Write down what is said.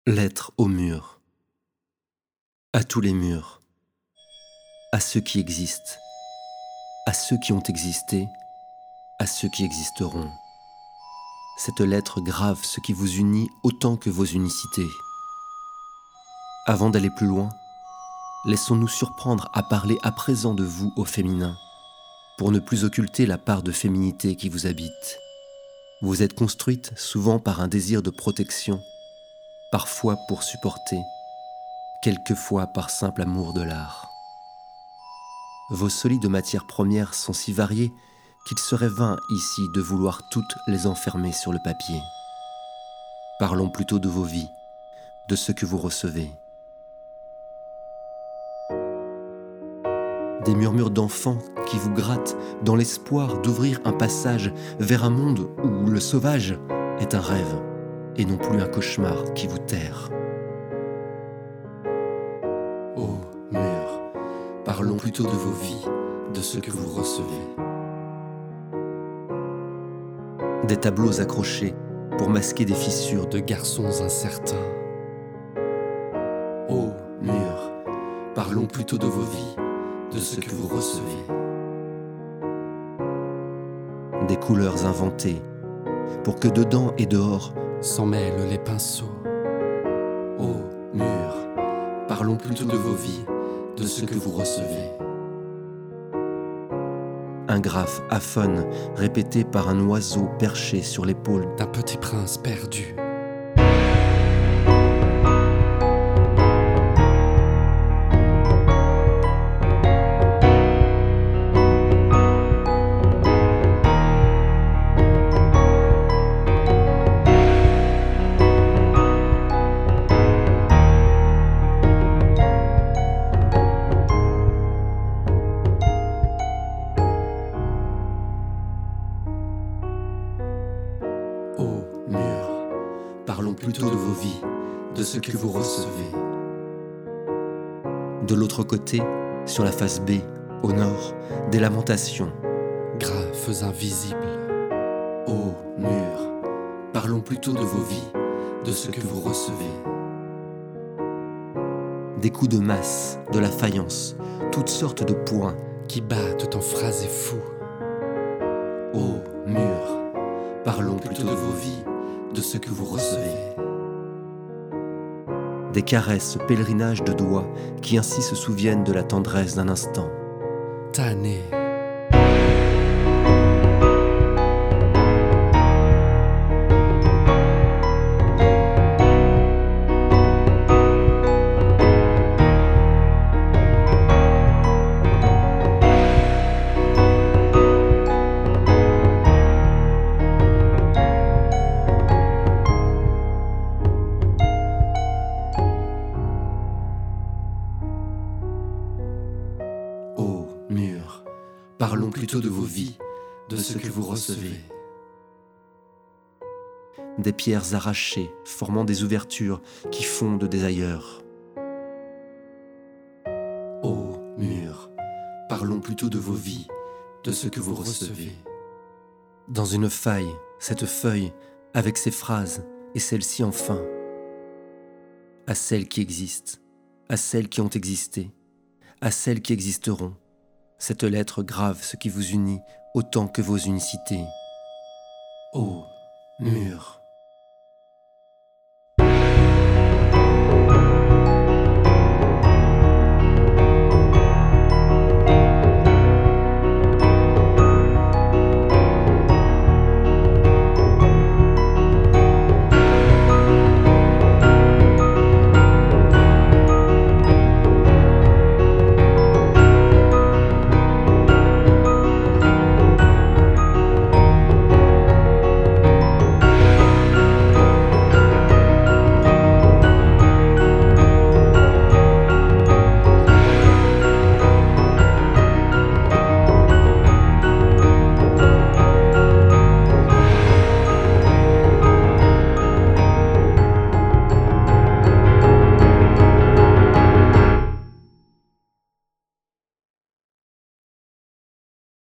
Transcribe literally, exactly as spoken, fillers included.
Lettre aux murs. À tous les murs, à ceux qui existent, à ceux qui ont existé, à ceux qui existeront. Cette lettre grave ce qui vous unit autant que vos unicités. Avant d'aller plus loin, laissons-nous surprendre à parler à présent de vous au féminin, pour ne plus occulter la part de féminité qui vous habite. Vous êtes construite souvent par un désir de protection, parfois pour supporter, quelquefois par simple amour de l'art. Vos solides matières premières sont si variées qu'il serait vain ici de vouloir toutes les enfermer sur le papier. Parlons plutôt de vos vies, de ce que vous recevez. Des murmures d'enfants qui vous grattent dans l'espoir d'ouvrir un passage vers un monde où le sauvage est un rêve et non plus un cauchemar qui vous terre. Ô murs, parlons plutôt de vos vies, de ce que vous recevez. Des tableaux accrochés pour masquer des fissures de garçons incertains. Ô murs, parlons plutôt de vos vies, de ce que vous recevez. Des couleurs inventées pour que dedans et dehors s'en mêlent les pinceaux. Ô murs, parlons plutôt de vos vies, de ce que vous recevez. Un graphe aphone répété par un oiseau perché sur l'épaule d'un petit prince perdu. Ô murs, parlons plutôt de vos vies, de ce que vous recevez. De l'autre côté, sur la face B, au nord, des lamentations, graphes invisibles. Ô murs, parlons plutôt de vos vies, de ce que vous recevez. Des coups de masse, de la faïence, toutes sortes de poings qui battent en phrases fous. Ô murs, parlons plutôt de vos vies, de ce que vous recevez. Des caresses, pèlerinages de doigts qui ainsi se souviennent de la tendresse d'un instant. Tanné. Ô murs, parlons plutôt de vos vies, de ce que vous recevez. Des pierres arrachées formant des ouvertures qui fondent des ailleurs. Ô murs, parlons plutôt de vos vies, de ce que vous recevez. Dans une faille, cette feuille, avec ses phrases, et celle-ci enfin. À celles qui existent, à celles qui ont existé, à celles qui existeront, cette lettre grave ce qui vous unit autant que vos unicités. Ô murs.